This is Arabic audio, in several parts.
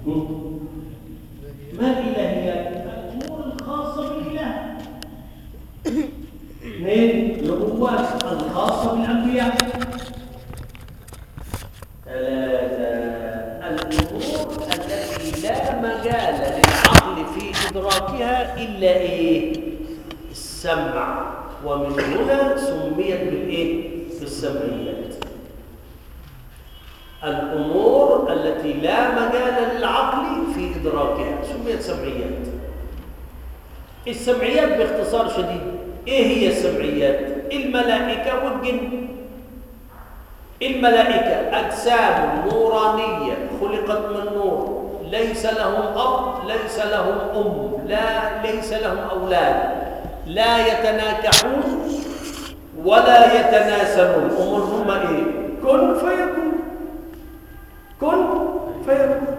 ما الإلهيات؟ الأمور الخاصة بالإله. اثنين، النبوات الخاصة بالأنبياء. ثلاثة، الأمور التي لا مجال للعقل في إدراكها إلا السمع، ومن هنا سميت بالسمعيات. الأمور التي لا مجال للعقل في إدراكها سميت سمعيات. السمعيات باختصار شديد إيه هي السمعيات؟ الملائكة والجن. الملائكة أجسام نورانية خلقت من نور، ليس لهم أب، ليس لهم أم، ليس لهم أولاد، لا يتناكحون ولا يتناسلون. أمورهم كن فيكون، كن فيكون.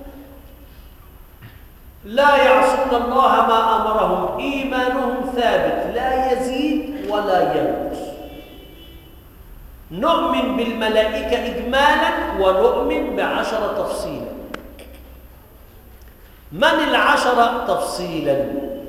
لا يعصون الله ما أمرهم، إيمانهم ثابت لا يزيد ولا ينقص. نؤمن بالملائكة إجمالا ونؤمن ب10 تفصيلا. من 10 تفصيلا؟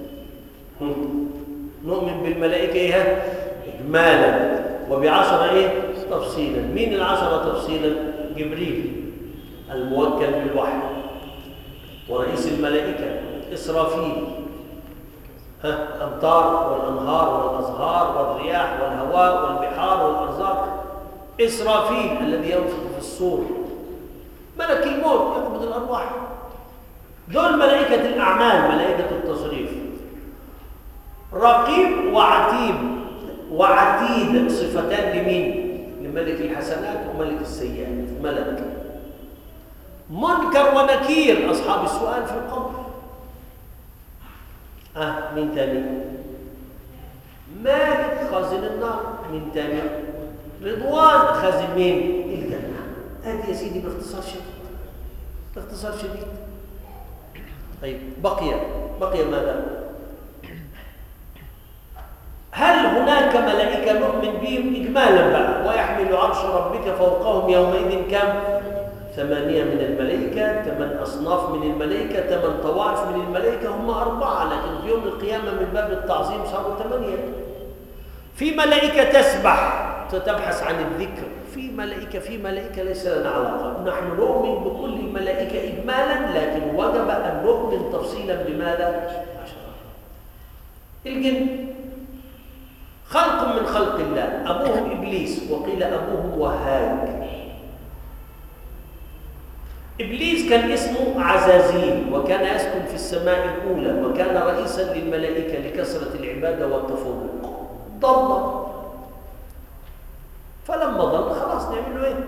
نؤمن بالملائكة إجمالا وب10 تفصيلا. مين 10 تفصيلا؟ جبريل الموكل بالوحي، ورئيس الملائكة إسرافيل، الأمطار والأنهار والأزهار والرياح والهواء والبحار والأرزاق. إسرافيل الذي ينفخ في الصور، ملك الموت يقبض الأرواح. دول ملائكة الأعمال، ملائكة التصريف. رقيب وعتيد، وعتيد صفتان لمين؟ لملك الحسنات وملك السيئات. ملك منكر ونكير، أصحاب السؤال في القبر. مين تاني؟ مالك خازن النار. مين تاني؟ رضوان خازن مين؟ الجنة. هذه يا سيدي باختصار شديد، باختصار شديد. طيب بقي ماذا؟ هل هناك ملائكة نؤمن بهم إجمالا بقى؟ ويحمل عرش ربك فوقهم يومئذ كم؟ 8 من الملائكة، 8 أصناف من الملائكة، 8 طوائف من الملائكة. هم 4، لكن في يوم القيامة من باب التعظيم صاروا 8. في ملائكة تسبح تبحث عن الذكر، في ملائكة ليس لنا علاقة. نحن نؤمن بكل الملائكة إجمالا، لكن وجب أن نؤمن تفصيلا بماذا؟ 10. الجن خلق من خلق الله، أبوهم إبليس وقيل أبوهم وهاج. إبليس كان اسمه عزازيل، وكان يسكن في السماء الأولى، وكان رئيسا للملائكة لكثرة العبادة والتفوق. ضل، فلما ضل خلاص نعمل له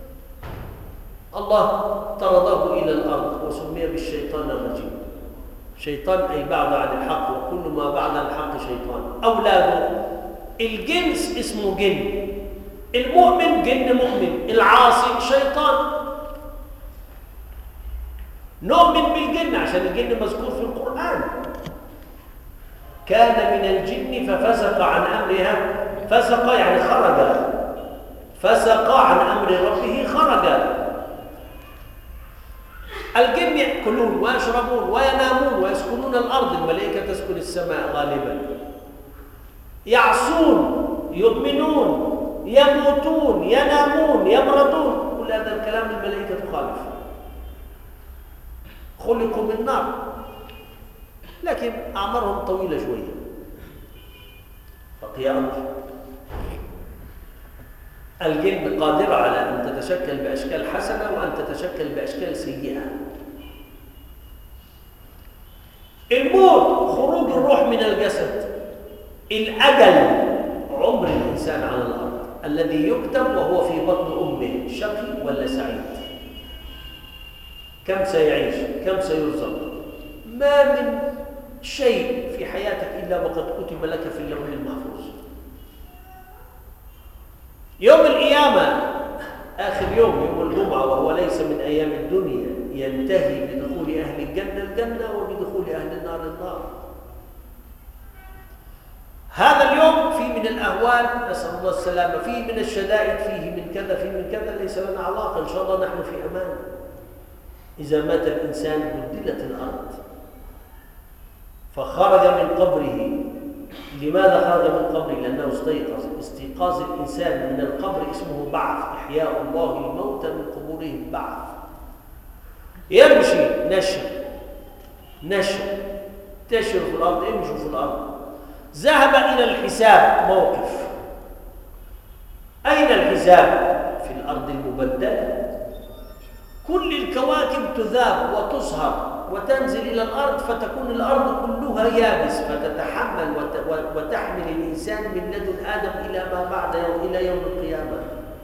الله طرده إلى الأرض وسمي بالشيطان الرجيم. شيطان أي بعد عن الحق، وكل ما بعد عن الحق شيطان. أولاده الجنس اسمه جن، المؤمن جن مؤمن، العاصي شيطان. نؤمن بالجن عشان الجن مذكور في القرآن. كان من الجن ففسق عن أمرها، فسق يعني خرج، فسق عن أمر ربه خرج. الجن يأكلون ويشربون وينامون ويسكنون الأرض، الملائكة تسكن السماء غالبا. يعصون، يؤمنون، يموتون، ينامون، يمرضون، كل هذا الكلام الملائكة تخالف. خلقوا من نار، لكن أعمارهم طويلة شوية. بقي أمر. الجن قادرة على أن تتشكل بأشكال حسنة وأن تتشكل بأشكال سيئة. الموت خروج الروح من الجسد. الأجل عمر الإنسان على الأرض الذي يكتب وهو في بطن أمه، شقي ولا سعيد، كم سيعيش، كم سيرزق. ما من شيء في حياتك إلا وقد كتب لك في اللوح المحفوظ. يوم القيامة آخر يوم الجمعة، وهو ليس من أيام الدنيا، ينتهي بدخول أهل الجنة الجنة وبدخول أهل النار النار. هذا اليوم فيه من الأهوال، نسأل الله السلامة، فيه من الشدائد، فيه من كذا، فيه من كذا، ليس لنا علاقة. إن شاء الله نحن في أمان. إذا مات الإنسان بدلت الأرض، فخرج من قبره. لماذا خرج من قبره؟ لأنه استيقظ. استيقاظ الإنسان من القبر اسمه بعث، إحياء الله الموتى من قبورهم بعث. يمشي نشر تشر في الأرض، امشوا في الأرض. ذهب إلى الحساب، موقف. أين الحساب؟ في الأرض المبدلة. كل الكواكب تذاب وتصهر وتنزل إلى الأرض، فتكون الأرض كلها يابس، فتتحمل وتحمل الإنسان من لدن آدم إلى ما بعد إلى يوم القيامة.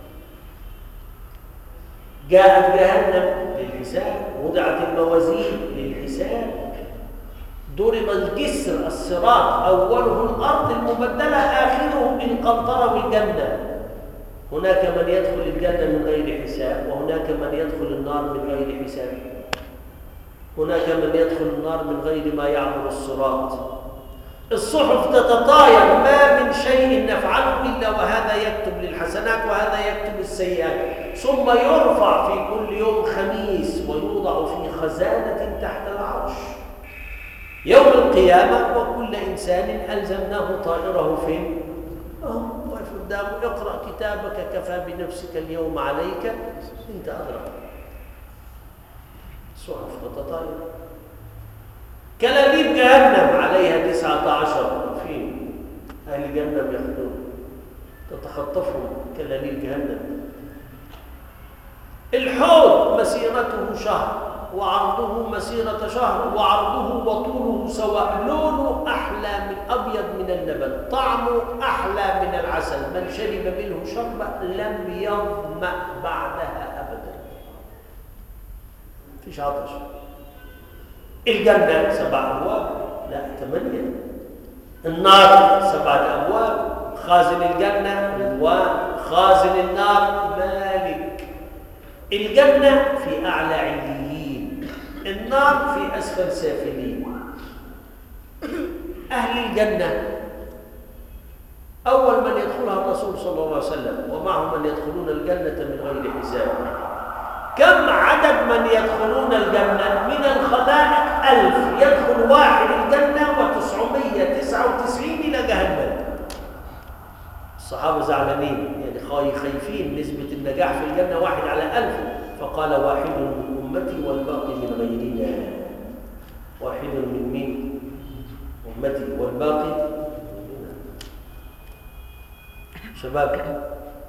جاءت جهنم للحساب، وضعت الموازين للحساب، ضرب الجسر الصراط، أوله الأرض المبدلة آخره القنطرة والجنة. هناك من يدخل الجنة من غير حساب، وهناك من يدخل النار من غير حساب. هناك من يدخل النار من غير ما يعبر الصراط. الصحف تتطاير، ما من شيء نفعله إلا وهذا يكتب للحسنات وهذا يكتب السيئات، ثم يرفع في كل يوم خميس ويوضع في خزانة تحت العرش يوم القيامة. وكل إنسان ألزمناه طائره فين؟ واقف قدامه، اقرأ كتابك كفى بنفسك اليوم عليك انت أدرى. صحف تتطاير. كلاليب جهنم عليها 19 فين؟ أهل جهنم يأخذون، تتخطفهم كلاليب جهنم. الحوض مسيرته شهر وعرضه مسيرة شهر، وعرضه وطوله سواء، لونه أحلى من أبيض من اللبن، طعمه أحلى من العسل، من شرب منه شربة لم يظمأ بعدها أبدا. فيش عطش. الجنة 7 أبواب، لا 8. النار 7 أبواب، خازن الجنة رضوان، خازن النار مالك. الجنة في أعلى عليين، النار في أسفل سافلين. أهل الجنة أول من يدخلها الرسول صلى الله عليه وسلم، ومعهم من يدخلون الجنة من غير حساب. كم عدد من يدخلون الجنة؟ من الخلائق 1000 يدخل واحد الجنة و999 إلى جهنم. الصحابة زعلانين، يعني خايفين نسبة النجاح في الجنة 1 على 1000، فقال 1 من أمتي والباقي من غيرنا. 1 من مين؟ أمتي والباقي شباب.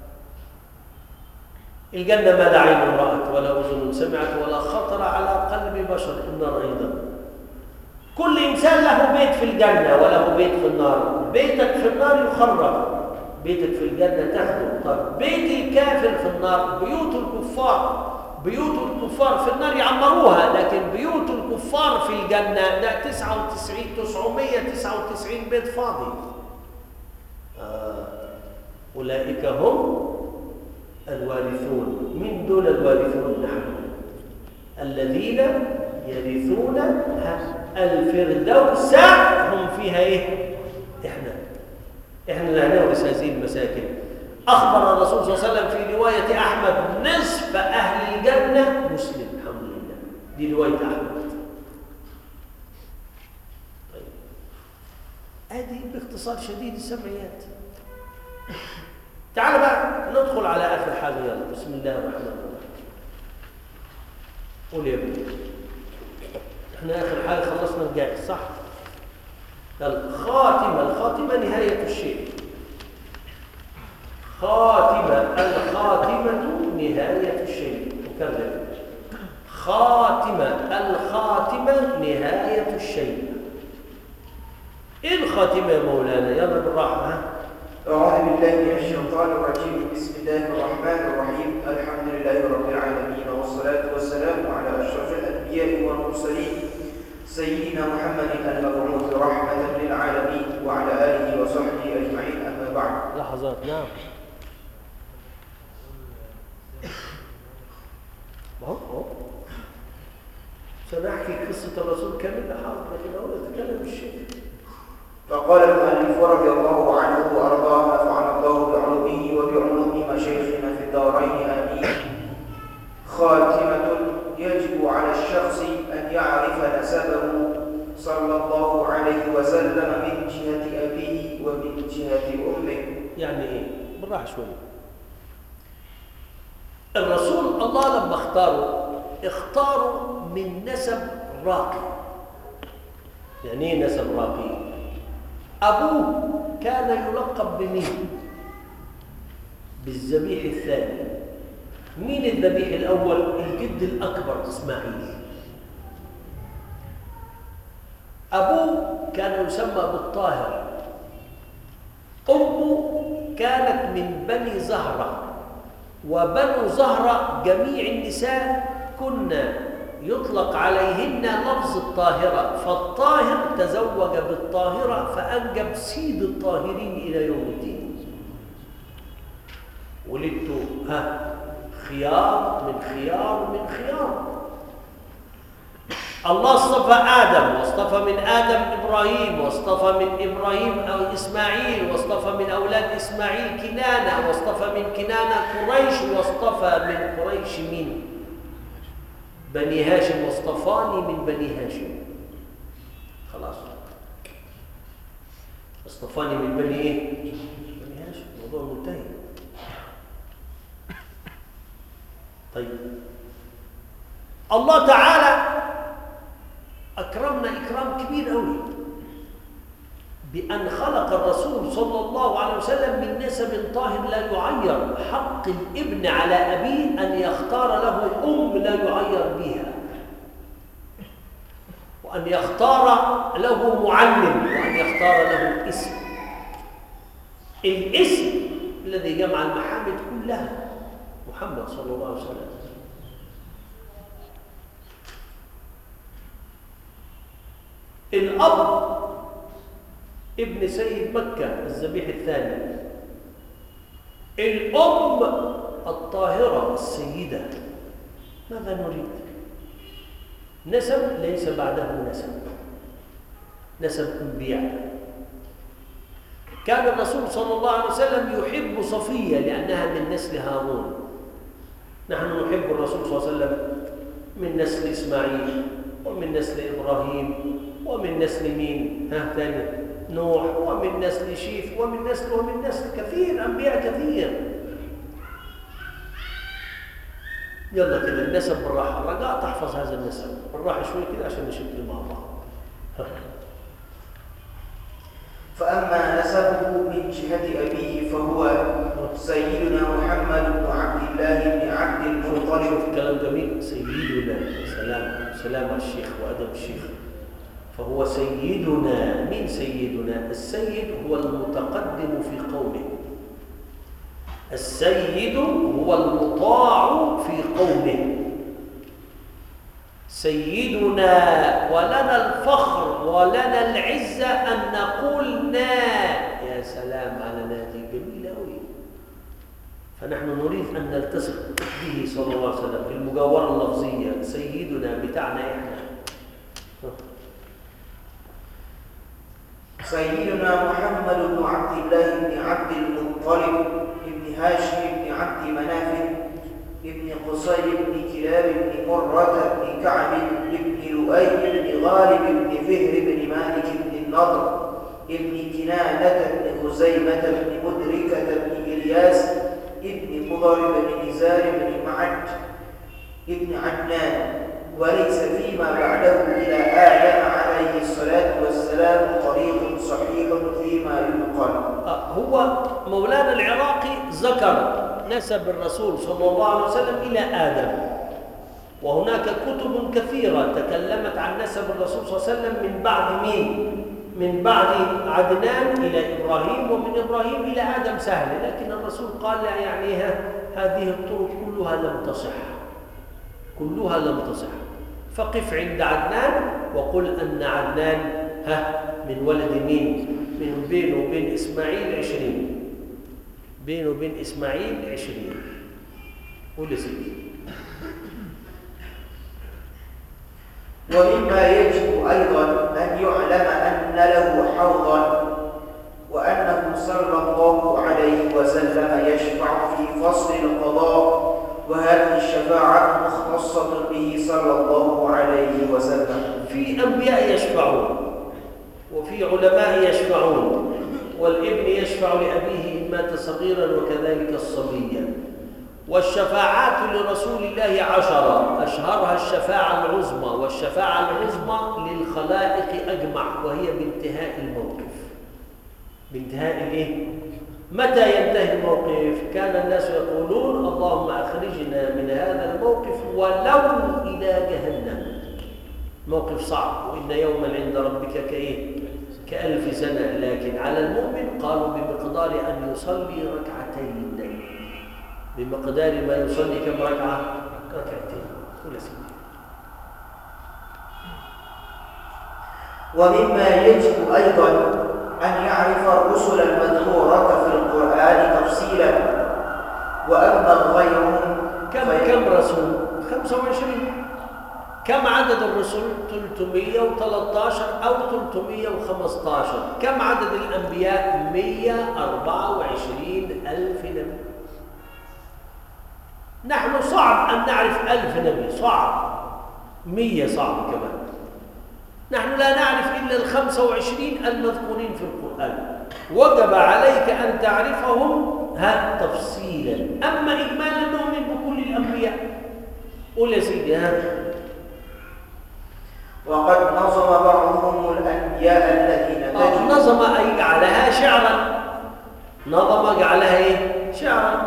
الجنة ما لا عين رأت ولا أذن سمعت ولا خطر على قلب بشر. النار أيضا كل إنسان له بيت في الجنة وله بيت في النار. بيتك في النار يخرب، بيتك في الجنة تاخده. طب بيت الكافر في النار، بيوت الكفار، بيوت الكفار في النار يعمروها، لكن بيوت الكفار في الجنة ده 999 بيت فاضي. أولئك هم الوارثون. من دول الوارثون؟ نحن الذين يرثون الفردوس هم فيها ايه؟ احنا اللي هنورث هذه المساكن. اخبر الرسول صلى الله عليه وسلم في روايه احمد نصف اهل الجنه مسلم. الحمد لله، دي روايه احمد. طيب ادي باختصار شديد السمعيات. تعال بقى ندخل على اخر حاجه. يلا بسم الله الرحمن الرحيم. قول يا ابني. احنا اخر حاجه خلصنا الجائز صح؟ الخاتمه. الخاتمه نهايه الشيء. الخاتمه نهايه الشيء. نكرر. الخاتمه نهايه الشيء. ايه الخاتمه يا مولانا؟ يلا بالراحه. ها أعوذ بالله من الشيطان الرجيم. بسم الله الرحمن الرحيم. الحمد لله رب العالمين، والصلاة والسلام على أشرف الأنبياء والمرسلين سيدنا محمد المبعوث رحمة للعالمين وعلى آله وصحبه أجمعين. أما بعد. لحظات. نعم. سنحكي قصة الرسول كاملة حاضر، لكن أولا نتكلم الشيء. فقال المؤلف رضي الله عنه وأرضاه، نفعنا الله بعلومه وبعلوم مشايخنا في الدارين آمين. خاتمة. يجب على الشخص أن يعرف نسبه صلى الله عليه وسلم من جهة أبيه ومن جهة أمه. يعني إيه؟ بالراحة شوي. الرسول الله لما اختاروا من نسب راقي. يعني إيه نسب راقي؟ أبوه كان يلقب بمين؟ بالذبيح الثاني. مين الذبيح الأول؟ الجد الأكبر إسماعيل. أبوه كان يسمى بالطاهر. أمه كانت من بني زهرة، وبنو زهرة جميع النساء كنا يطلق عليهن لفظ الطاهرة، فالطاهر تزوج بالطاهرة فأنجب سيد الطاهرين إلى يوم الدين. ولدت خيار من خيار من خيار. الله اصطفى آدم، واصطفى من آدم إبراهيم، واصطفى من إبراهيم أو إسماعيل، واصطفى من أولاد إسماعيل كنانة، واصطفى من كنانة قريش، واصطفى من قريش مين؟ بني هاشم. واصطفاني من بني هاشم. خلاص، اصطفاني من بني إيه؟ بني هاشم. الموضوع منتهي. طيب، الله تعالى أكرمنا إكرام كبير قوي بأن خلق الرسول صلى الله عليه وسلم من نسب طاهر لا يعير. حق الابن على أبيه أن يختار له أم لا يعير بها، وأن يختار له معلم، وأن يختار له اسم. الاسم الذي جمع المحامد كلها محمد صلى الله عليه وسلم. الأب ابن سيد مكة الذبيح الثاني. الأم الطاهرة السيدة. ماذا نريد؟ نسب ليس بعده نسب أنبياء. كان الرسول صلى الله عليه وسلم يحب صفية لأنها من نسل هارون. نحن نحب الرسول صلى الله عليه وسلم من نسل إسماعيل، ومن نسل إبراهيم، ومن نسل مين؟ ثاني نوح، ومن نسل شيف، ومن نسل كثير، أنبياء كثير. يلا كده النسب بالراحة، رجاء تحفظ هذا النسب بالراحة شوي كده عشان نشد مع بعض. فأما نسبه من جهة أبيه فهو سيدنا محمد بن عبد الله بن عبد المطلب. شوف كلام جميل. سيدنا، سلام على الشيخ وأدب الشيخ. فهو سيدنا. مين سيدنا؟ السيد هو المتقدم في قومه. السيد هو المطاع في قومه. سيدنا، ولنا الفخر ولنا العزة أن نقول نا. يا سلام على نادي جميلة أوي. فنحن نريد أن نلتصق به صلى الله عليه وسلم في المجاورة اللفظية. سيدنا بتاعنا إحنا. سيدنا محمد بن عبد الله بن عبد المطلب بن هاشم بن عبد مناف بن قصي بن كلاب بن مرة بن كعب بن لؤي بن غالب بن فهر بن مالك بن النضر بن كنانة بن خزيمة بن مدركة بن إلياس بن مضر بن نزار بن معد بن عدنان. وليس فيما بعده إلى آدم عليه الصلاة والسلام طريق صحيح فيما ينقل. هو مولانا العراقي ذكر نسب الرسول صلى الله عليه وسلم إلى آدم، وهناك كتب كثيرة تكلمت عن نسب الرسول صلى الله عليه وسلم من بعد مين؟ من بعد عدنان إلى إبراهيم، ومن إبراهيم إلى آدم سهل. لكن الرسول قال يعني هذه الطرق كلها لم تصح. فقف عند عدنان وقل أن عدنان من ولد مين؟ من بينه وبين إسماعيل 20. بينه وبين إسماعيل 20. قول سيدي. ومما يجب أيضا أن يعلم أن له حوضا، وأنه صلى الله عليه وسلم يشفع في فصل القضاء وهذه الشفاعة مختصة به صلى الله عليه وسلم. في أنبياء يشفعون وفي علماء يشفعون، والابن يشفع لأبيه إن مات صغيرا وكذلك الصبي. والشفاعات لرسول الله 10، أشهرها الشفاعة العظمى، والشفاعة العظمى للخلائق أجمع، وهي بانتهاء الموقف. بانتهاء الإيه؟ متى ينتهي الموقف؟ كان الناس يقولون اللهم أخرجنا من هذا الموقف ولو إلى جهنم. موقف صعب، وإن يوما عند ربك كإيه؟ كألف سنة. لكن على المؤمن قالوا بمقدار أن يصلي ركعتين، بمقدار ما يصلي كم ركعة؟ ركعتين. كل سنة. ومما يجب أيضا أن يعرف الرسل المذكورة في القرآن تفصيلا، وأما غيرهم كم رسول؟ 25. كم عدد الرسل؟ 313 أو 315. كم عدد الأنبياء؟ 124,000 نبي. نحن صعب أن نعرف 1000 نبي، صعب. 100 صعب كمان. نحن لا نعرف إلا 25 المذكورين في القرآن. وجب عليك أن تعرفهم تفصيلا. أما إجمالا نؤمن بكل الأنبياء. قول يا سيدي. وقد نظم بعضهم الأنبياء الذين نظم أي جعلها شعرا. نظم جعلها إيه؟ شعرا.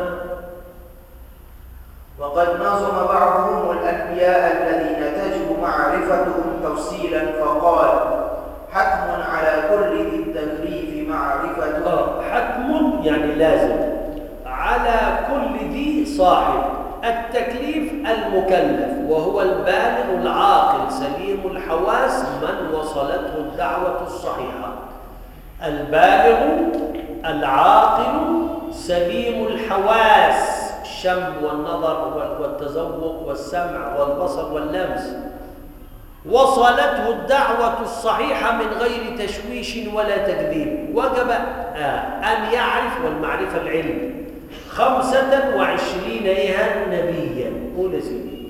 وقد نظم بعضهم الأنبياء الذين تجب معرفتهم تفصيلا، فقال حتم على كل ذي التكليف معرفته. حتم يعني لازم، على كل ذي صاحب التكليف المكلف، وهو البالغ العاقل سليم الحواس من وصلته الدعوة الصحيحة. البالغ العاقل سليم الحواس، الشم والنظر والتذوق والسمع والبصر واللمس، وصلته الدعوة الصحيحة من غير تشويش ولا تكذيب. وجب أن يعرف، والمعرفة العلم، 25 نبيا. قول سيدي.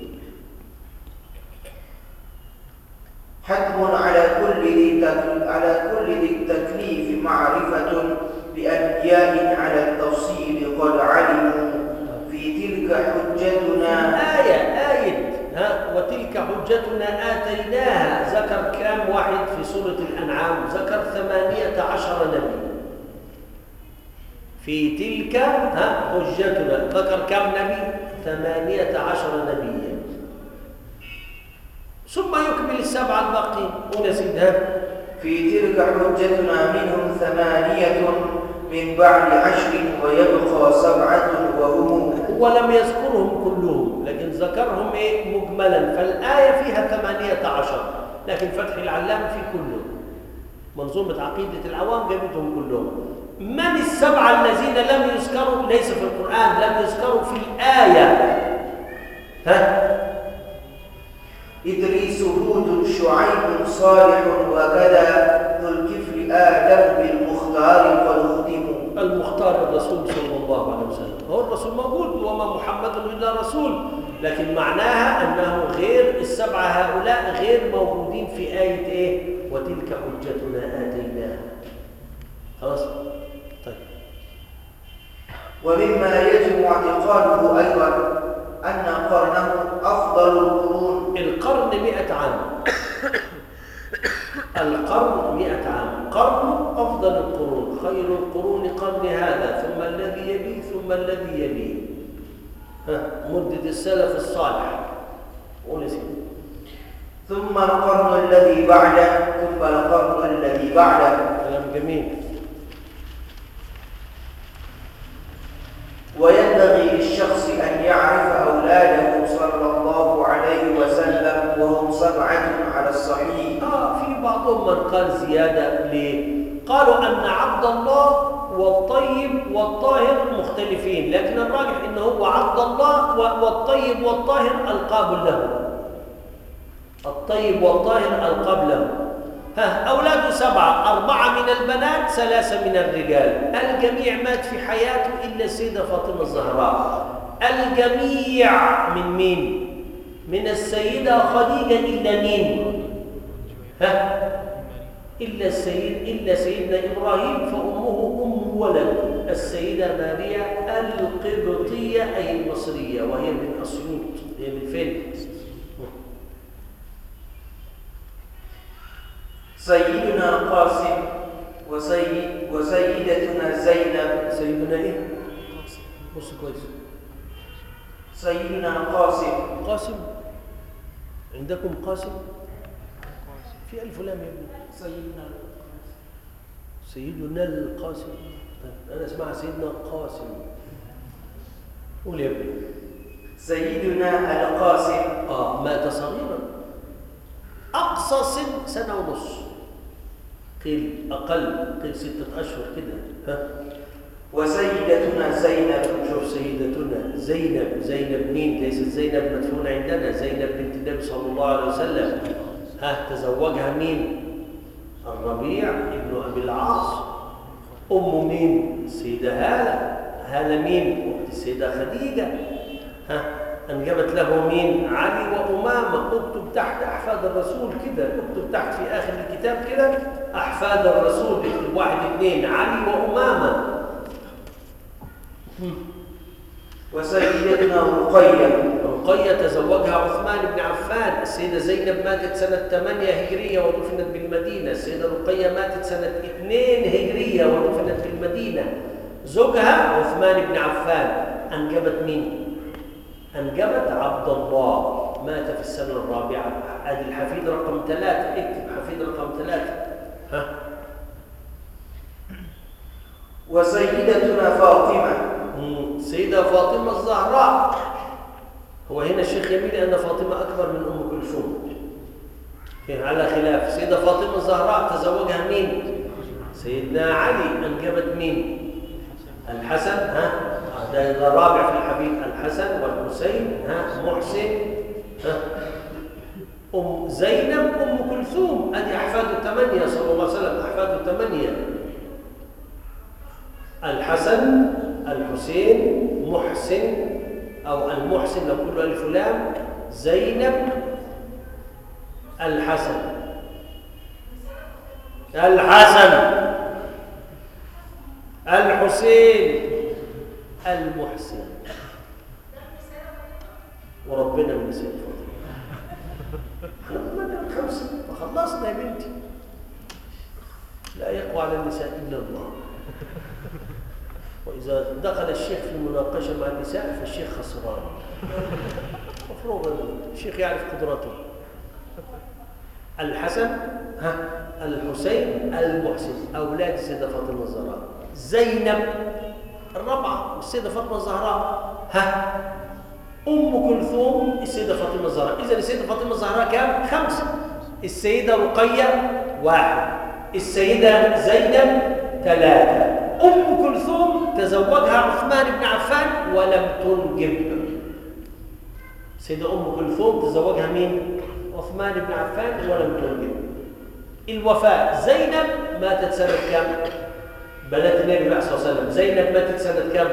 حتم على كل ذي التكليف معرفة بأنبياء على التفصيل قد علموا في تلك حجتنا. آية وتلك حجتنا آتيناها. ذكر كام واحد في سورة الأنعام؟ ذكر 18 نبي. في تلك حجتنا ذكر كم نبي؟ 18 نبيا. ثم يكمل السبعة الباقين. قول يا سيدي. في تلك حجتنا منهم 8 من بعد 10 ويبقى 7 وهم. ولم يذكرهم كلهم، لكن ذكرهم مجملا. فالآية فيها 18، لكن فتح العلام في كلهم. منظومة عقيدة العوام جابتهم كلهم. من السبعة الذين لم يذكروا؟ ليس في القرآن، لم يذكروا في الآية. إدريس، هود، شعيب، صالح، وكذا ذو الكفل آدم بالمختار قد ختموا. المختار الرسول صلى الله عليه وسلم. هو الرسول موجود، وما محمد إلا رسول، لكن معناها أنه غير السبعة هؤلاء، غير موجودين في آية وتلك حجتنا آتيناها. خلاص؟ طيب. ومما يجب اعتقاده أيضا أن قرنه أفضل القرون. القرن 100 عام. القرن 100 عام. قرن أفضل القرون، خير القرون قرن هذا، ثم الذي يليه، ثم الذي يليه. مدة السلف الصالح. قول يا سيدي. ثم القرن الذي بعده، ثم القرن الذي بعده. كلام جميل. وينبغي للشخص أن يعرف أولاده صلى الله عليه وسلم وهم 7 على الصحيح. في بعضهم من قال زيادة. ليه؟ قالوا أن عبد الله والطيب والطاهر مختلفين، لكن الراجح أنه هو عبد الله والطيب والطاهر ألقاب له. الطيب والطاهر ألقاب له. أولاده 7، 4 من البنات، 3 من الرجال. الجميع مات في حياته إلا السيدة فاطمة الزهراء. الجميع من مين؟ من السيدة خديجة إلا مين؟ إلا سيدنا إبراهيم فأمه أم ولد السيدة ماريا القبطية أي المصرية، وهي من أسيوط. هي من فين؟ سيدنا قاسم وسيدتنا زينب. سيدنا إيه؟ بص كويس. سيدنا قاسم. قاسم عندكم قاسم؟ في ألف لام يا ابني. سيدنا القاسم. أنا اسمعها سيدنا قاسم. قول يا ابني. سيدنا القاسم مات صغيرا، أقصى سنة ونص، قيل أقل، قيل 6 أشهر كده. وسيدتنا زينب. شوف سيدتنا زينب. زينب مين؟ ليست زينب مدفونة عندنا، زينب بنت النبي صلى الله عليه وسلم. تزوجها مين؟ الربيع ابن أبي العاص. أم مين؟ السيدة هالة. هالة مين؟ أخت السيدة خديجة. أنجبت له مين؟ علي وأمامة. اكتب تحت أحفاد الرسول كده، اكتب تحت في آخر الكتاب كده أحفاد الرسول، اكتب 1 2 علي وأمامة. وسيدتنا رقية. رقية تزوجها عثمان بن عفان. السيدة زينب ماتت سنة 8 هجرية ودفنت بالمدينة. السيدة رقية ماتت سنة 2 هجرية ودفنت بالمدينة. زوجها عثمان بن عفان. أنجبت مين؟ أنجبت عبد الله، مات في السنة الرابعة. هذه الحفيد رقم 3، اكتب حفيد رقم 3. وسيدتنا فاطمة. سيدة فاطمة الزهراء. هو هنا الشيخ يميل أن فاطمة أكبر من أم كلثوم، على خلاف. سيدة فاطمة الزهراء تزوجها مين؟ سيدنا علي. أنجبت مين؟ الحسن. ده الرابع في الحبيب، الحسن والحسين. محسن. أم زينب أم كلثوم. أدي أحفاد 8 صلى الله عليه وسلم، أحفاد 8. الحسن، الحسين، محسن أو المحسن لو كله ألف لام، زينب، الحسن، الحسين، المحسن، وربنا من سيد فاطمة. احنا 5 فخلصنا يا بنتي. لا يقوى على النساء إلا الله. وإذا دخل الشيخ في المناقشة مع النساء فالشيخ خسران. مفروض الشيخ يعرف قدراته. الحسن، الحسين، المحسن، أولاد السيدة فاطمة الزهراء. زينب الرابعة، السيدة فاطمة الزهراء. أم كلثوم السيدة فاطمة الزهراء. إذا السيدة فاطمة الزهراء كام؟ 5. السيدة رقية 1، السيدة زينب 3. أم كلثوم تزوجها عثمان بن عفان ولم تنجب. سيدة أم كلثوم تزوجها مين؟ عثمان بن عفان ولم تنجب. الوفاة زينب ماتت سنة كم؟ بنات النبي صلى الله عليه وسلم. زينب ماتت سنة كم؟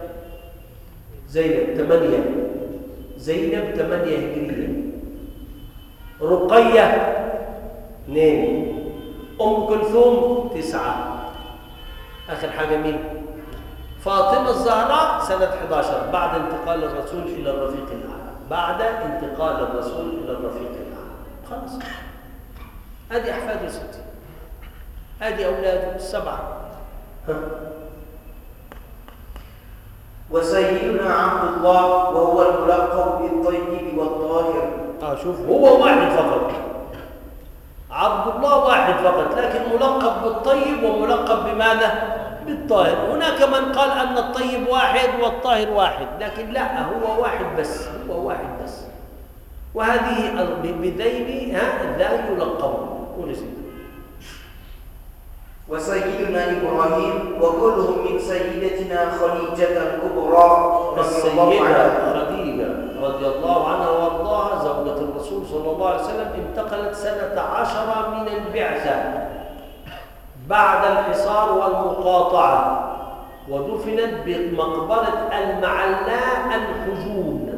زينب 8. زينب 8 هجرية. رقية 2. أم كلثوم 9. آخر حاجة مين؟ فاطمة الزهراء سنة 11 بعد انتقال الرسول إلى الرفيق الأعلى. بعد انتقال الرسول إلى الرفيق الأعلى. خلاص. هذه أحفاد ستي، هذه أولاده 7. وسيدنا عبد الله وهو الملقب بالطيب والطاهر. شوف هو واحد فقط، عبد الله واحد فقط، لكن ملقب بالطيب وملقب بماذا؟ بالطاهر. هناك من قال أن الطيب واحد والطاهر واحد، لكن لا، هو واحد بس، هو واحد بس. وهذه بذين لا يلقبون. قول سيدنا. وسيدنا إبراهيم وكلهم من سيدتنا خديجة الكبرى السيدة خديجة رضي الله عنها وارضاها زوجة الرسول صلى الله عليه وسلم انتقلت سنة 10 من البعثة بعد الحصار والمقاطعة. ودفنت بمقبرة المعلاء الحجون.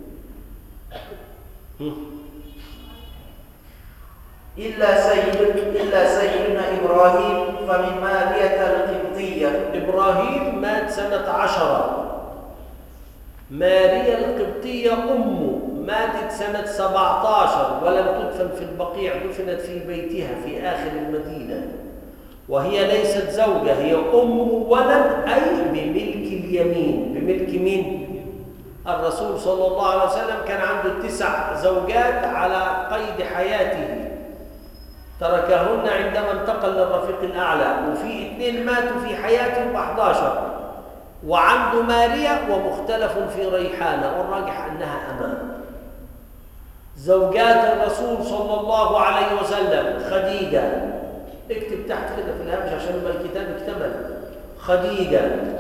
إلا سيدنا إبراهيم فمن مارية القبطية. إبراهيم مات سنة 10. ماريا القبطية أمه ماتت سنة 17 ولم تدفن في البقيع، دفنت في بيتها في آخر المدينة، وهي ليست زوجة، هي أم ولد، أي بملك اليمين. بملك مين؟ الرسول صلى الله عليه وسلم كان عنده 9 زوجات على قيد حياته، تركهن عندما انتقل للرفيق الأعلى، وفي 2 ماتوا في حياته و11، وعنده ماريا ومختلف في ريحانة، والراجح أنها أمام. زوجات الرسول صلى الله عليه وسلم: خديجة، اكتب تحت كده في الهامش عشان ما الكتاب اكتمل. خديجة،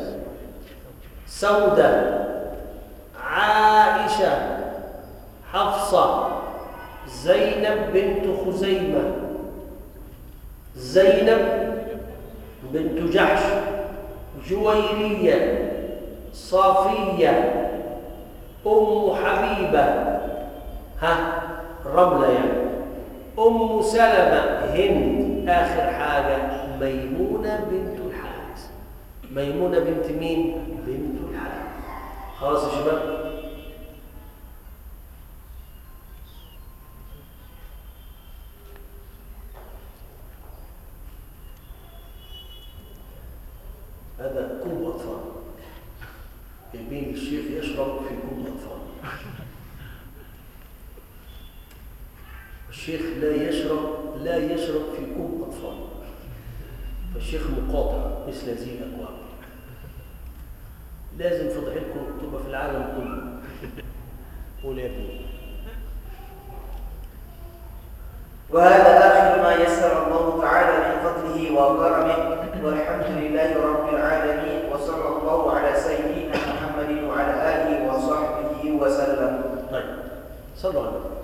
سودة، عائشة، حفصة، زينب بنت خزيمة، زينب بنت جحش، جويرية، صافية، أم حبيبة، رملة يعني، أم سلمة، هند، آخر حاجة ميمونة بنت الحارث. ميمونة بنت مين؟ بنت الحارث. خلاص يا شباب؟ هذا كوب أطفال، يبين الشيخ يشرب في كوب أطفال. الشيخ لا يشرب في كوب أطفال، فالشيخ مقاطع مثل هذه الأكواب. لازم فضحتكم تبقى في العالم كله. قول يا ابني. وهذا آخر ما يسر الله تعالى من فضله وكرمه، والحمد لله رب العالمين، وصلى الله على سيدنا محمد وعلى آله وصحبه وسلم. طيب، صلوا على النبي.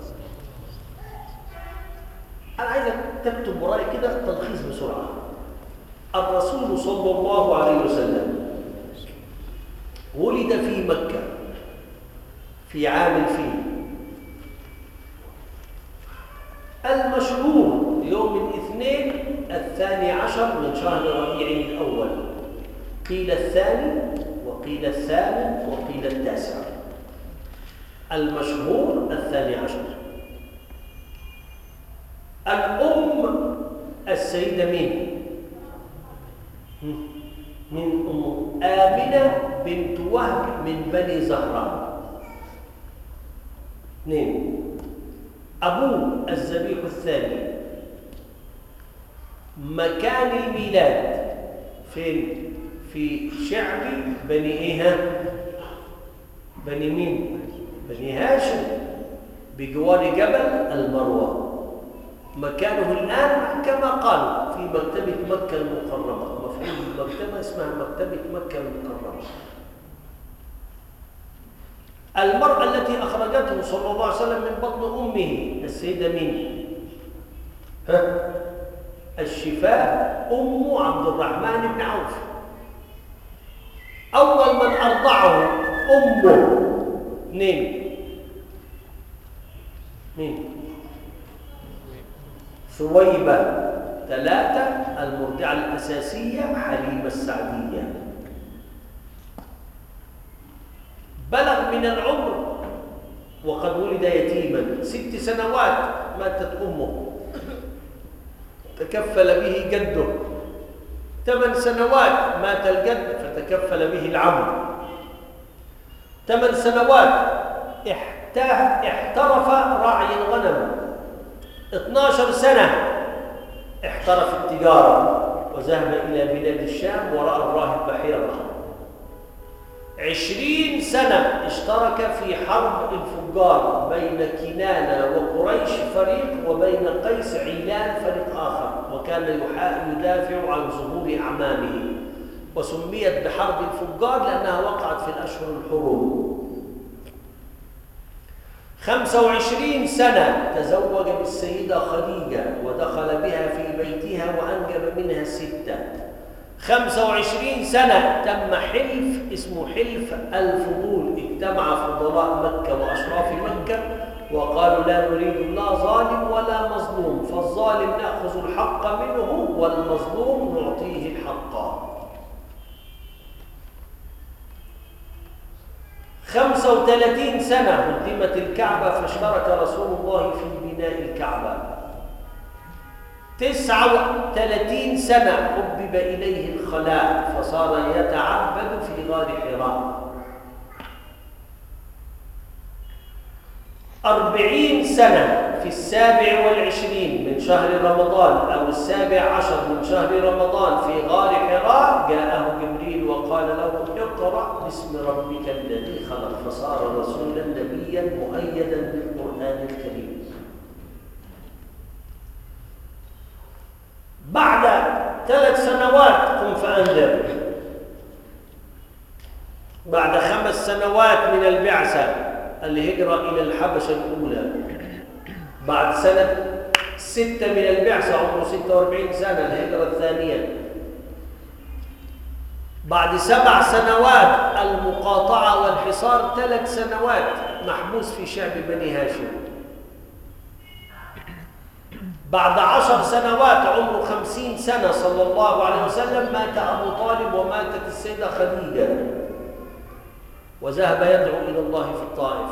أنا عايزك تكتب وراي كده تلخيص بسرعة. الرسول صلى الله عليه وسلم ولد في مكة في عام الفيل. المشهور يوم الاثنين 12 من شهر ربيع الأول، قيل 2 وقيل 8 وقيل 9. المشهور 12. الأم السيدة مين؟ من أم آمنة بنت وهب من بني زهراء. 2. أبوه الذبيح الثاني. مكان الميلاد فين؟ في شعب بني إيه؟ بني مين؟ بني هاشم، بجوار جبل المروة. مكانه الآن كما قالوا في مكتبة مكة المكرمة. مفهوم المكتبة اسمها مكتبة مكة المكرمة. المرأة التي أخرجته صلى الله عليه وسلم من بطن أمه السيدة مين؟ الشفاء أم عبد الرحمن بن عوف. أول من أرضعه أمه 2. مين؟ ثويبة. 3. المرضعة الأساسية حليمة السعدية. بلغ من العمر وقد ولد يتيما، 6 سنوات ماتت أمه، تكفل به جده. 8 سنوات مات الجد فتكفل به العم. 8 سنوات احترف راعي الغنم. 12 سنة احترف التجارة وذهب إلى بلاد الشام ورأى الراهب بحيرة. 20 سنة اشترك في حرب الفجار بين كنانة وقريش فريق وبين قيس عيلان فريق آخر، وكان يدافع عن ظهور أعمامه، وسميت بحرب الفجار لأنها وقعت في الأشهر الحرم. 25 سنة تزوج بالسيدة خديجة ودخل بها في بيتها وأنجب منها 6. 25 سنة تم حلف اسمه حلف الفضول، اجتمع فضلاء مكة وأشراف مكة وقالوا لا نريد لا ظالم ولا مظلوم، فالظالم نأخذ الحق منه والمظلوم نعطيه الحق. 35 سنة هدمت الكعبة فاشترك رسول الله في بناء الكعبة. 39 سنة حبب إليه الخلاء فصار يتعبد في غار حراء. 40 سنة في 27 من شهر رمضان أو 17 من شهر رمضان في غار حراء جاءه جبريل وقال له اقرأ باسم ربك الذي خلق، فصار رسولا نبيا مؤيدا بالقرآن الكريم. بعد 3 سنوات قم فأنذر، بعد 5 سنوات من البعثة الهجرة إلى الحبشة الأولى، بعد سنة 6 من البعثة عمره 46 سنة الهجرة الثانية، بعد 7 سنوات المقاطعة والحصار 3 سنوات محبوس في شعب بني هاشم، بعد 10 سنوات عمره 50 سنة صلى الله عليه وسلم مات أبو طالب وماتت السيدة خديجة وذهب يدعو إلى الله في الطائف.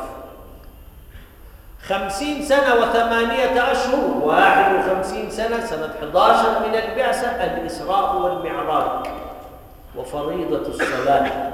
50 سنة و8 أشهر 51 سنة سنة 11 من البعثة الإسراء والمعراج وفريضة الصلاة.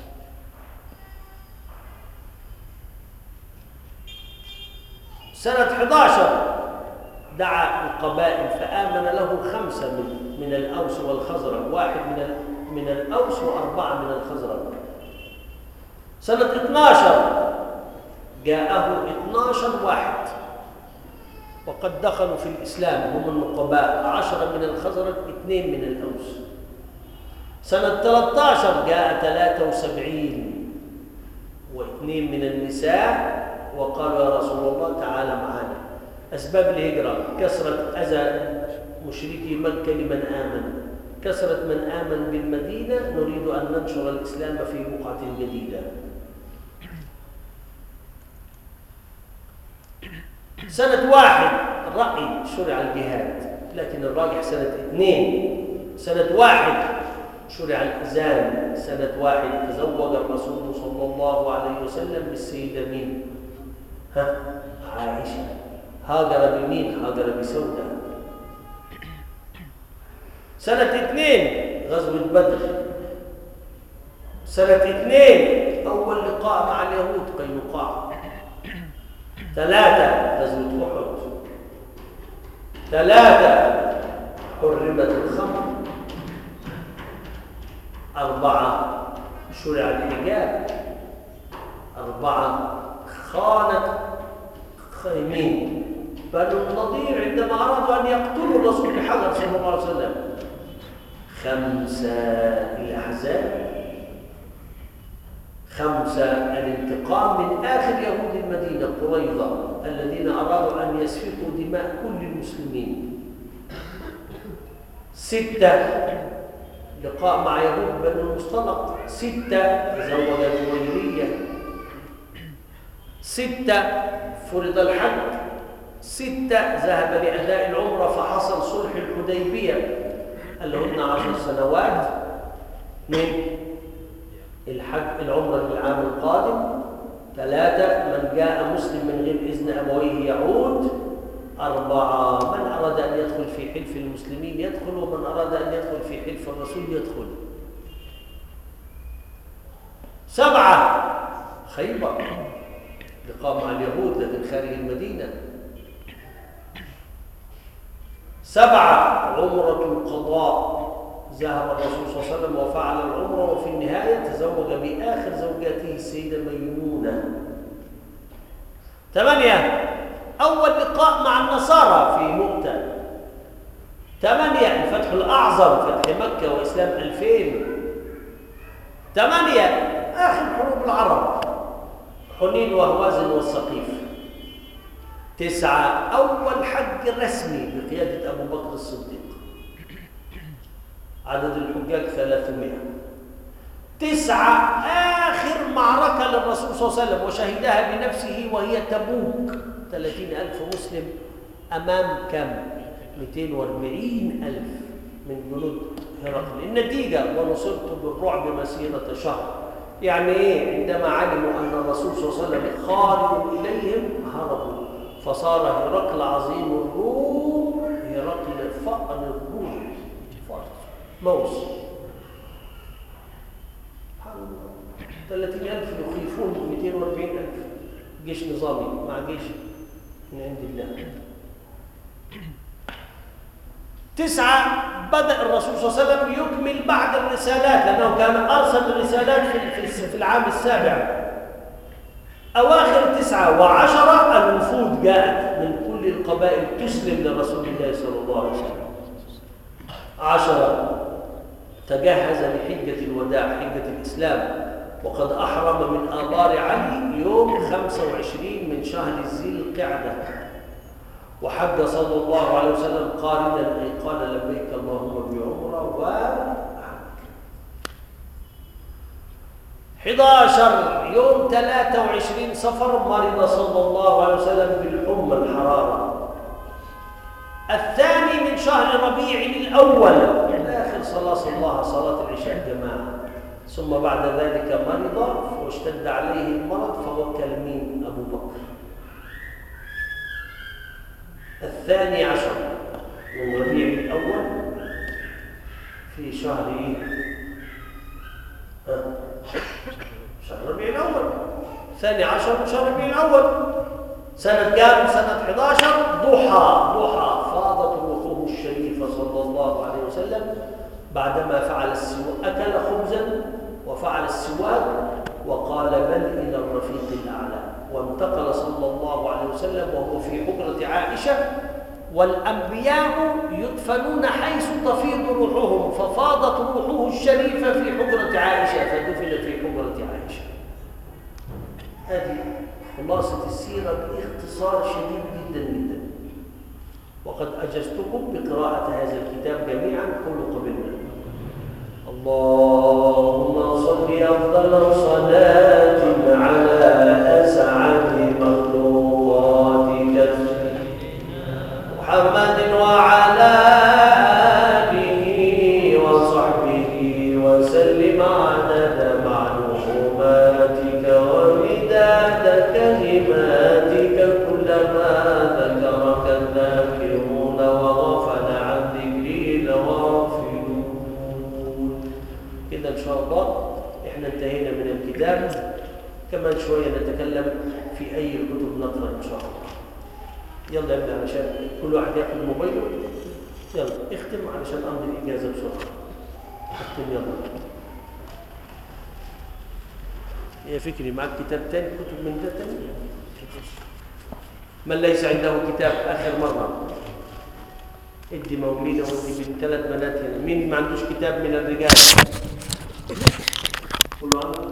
سنة 11 دعا القبائل فآمن له 5 من الأوس والخزرج، 1 من الأوس و4 من الخزرج. سنة 12 جاءه 12 واحد وقد دخلوا في الإسلام هم النقباء، 10 من الخزرج 2 من الأوس. سنة 13 جاء 73 و2 من النساء وقالوا يا رسول الله تعالى معنا. أسباب الهجرة كثرة أذى مشركي مكة لمن آمن، كثرة من آمن بالمدينة، نريد أن ننشر الإسلام في بقعة جديدة. سنة 1 الرأي شرع الجهاد، لكن الراجح سنة 2. سنة 1 شرع الأذان. سنة 1 تزوج الرسول صلى الله عليه وسلم بالسيدة مين؟ عائشة. هاجر بمين؟ هاجر بسودة. سنة 2 غزوة بدر. سنة 2 أول لقاء مع اليهود قينقاع. 3 غزوة أحد. 3 حرمت الخمر. 4 شرع الحجاب. 4 خانت خيمين بنو النضير عندما أرادوا أن يقتلوا الرسول بحجر صلى الله عليه وسلم. 5 الأحزاب. 5 الانتقام من آخر يهود المدينة قريظة الذين أرادوا أن يسفكوا دماء كل المسلمين. 6 لقاء مع يهود بنو المصطلق. 6 تزوج جويرية. 6 فرض الحج. 6 ذهب لأداء العمرة فحصل صلح الحديبية اللي هن 10 سنوات من الحج العمرة العام القادم. 3 من جاء مسلم من غير إذن أبويه يعود. 4 من أراد أن يدخل في حلف المسلمين يدخل، ومن أراد أن يدخل في حلف الرسول يدخل. 7 خيبر لقاء مع اليهود لكن خارج المدينة. 7 عمرة القضاء، ذهب الرسول صلى الله عليه وسلم وفعل العمرة وفي النهاية تزوج بآخر زوجاته السيدة ميمونة. 8 أول لقاء مع النصارى في مؤتة. 8 الفتح الأعظم فتح مكة وإسلام 2000. 8 آخر حروب العرب حنين وهوازن والسقيف. 9 أول حج رسمي بقيادة أبو بكر الصديق. عدد الحجاج 300. 9 آخر معركة للرسول صلى الله عليه وسلم وشهدها بنفسه وهي تبوك، 30,000 مسلم أمام كم؟ 240,000 من جنود هرقل. النتيجة ونصرت بالرعب مسيرة شهر. يعني إيه؟ عندما علموا أن الرسول صلى الله عليه وسلم خارج إليهم هربوا، فصار هرقل عظيم الروم هرقل فأر الروم موس. 30,000 يخيفون 240,000 جيش نظامي مع جيش من عند الله. 9 بدأ الرسول صلى الله عليه وسلم يكمل بعد الرسالات، لأنه كان أرسل الرسالات في العام السابع. أواخر 9 و10 الوفود جاءت من كل القبائل تسلم لرسول الله صلى الله عليه وسلم. 10 تجهز لحجة الوداع، حجة الإسلام، وقد أحرم من آبار علي يوم 25 من شهر ذي القعدة، وحج صلى الله عليه وسلم قارنا أي قال لبيك اللهم بعمرة وحج. 11 يوم 23 صفر مرض صلى الله عليه وسلم بالحمى الحرارة. الثاني من شهر ربيع الأول آخر صلاة صلاة العشاء جماعة، ثم بعد ذلك مرض واشتد عليه المرض فوكل مين؟ أبو بكر. 12 من ربيع الأول في شهر إيه؟ شهر ربيع الأول. 12 من شهر ربيع الأول سنة كام؟ سنة 11 ضحى فاضت روحه الشريفة صلى الله عليه وسلم بعدما فعل السواك، أكل خبزا وفعل السواك وقال بل إلى الرفيق الأعلى، وانتقل صلى الله عليه وسلم وهو في حجرة عائشة، والأنبياء يدفنون حيث تفيض روحهم، ففاضت روحه الشريفة في حجرة عائشة فدفن في حجرة عائشة. هذه خلاصة السيرة باختصار شديد جدا جدا، وقد أجزتكم بقراءة هذا الكتاب جميعا. قولوا قبلنا. اللهم صل أفضل صلاة على أسعد مخلوقاتك محمد وعلى آله وصحبه وسلم عدد معلوماتك ومداد كلماتك كلما ذكرك الذاكرون وغفل عن ذكره الغافلون. كده إن شاء الله إحنا انتهينا من الكتاب. كمان شوية نتكلم في أي الكتب نقرأ إن شاء الله. يلا ابدأ علشان كل واحد ياخد موبايله. يلا اختم علشان أمضي الإجازة بسرعة. اختم يلا. يا فكري معك كتاب تاني؟ كتب من ده تاني؟ من ليس عنده كتاب آخر مرة ادي موليدة ودي بنت 3 بنات هنا. مين ما عندوش كتاب من الرجال؟ كله عنده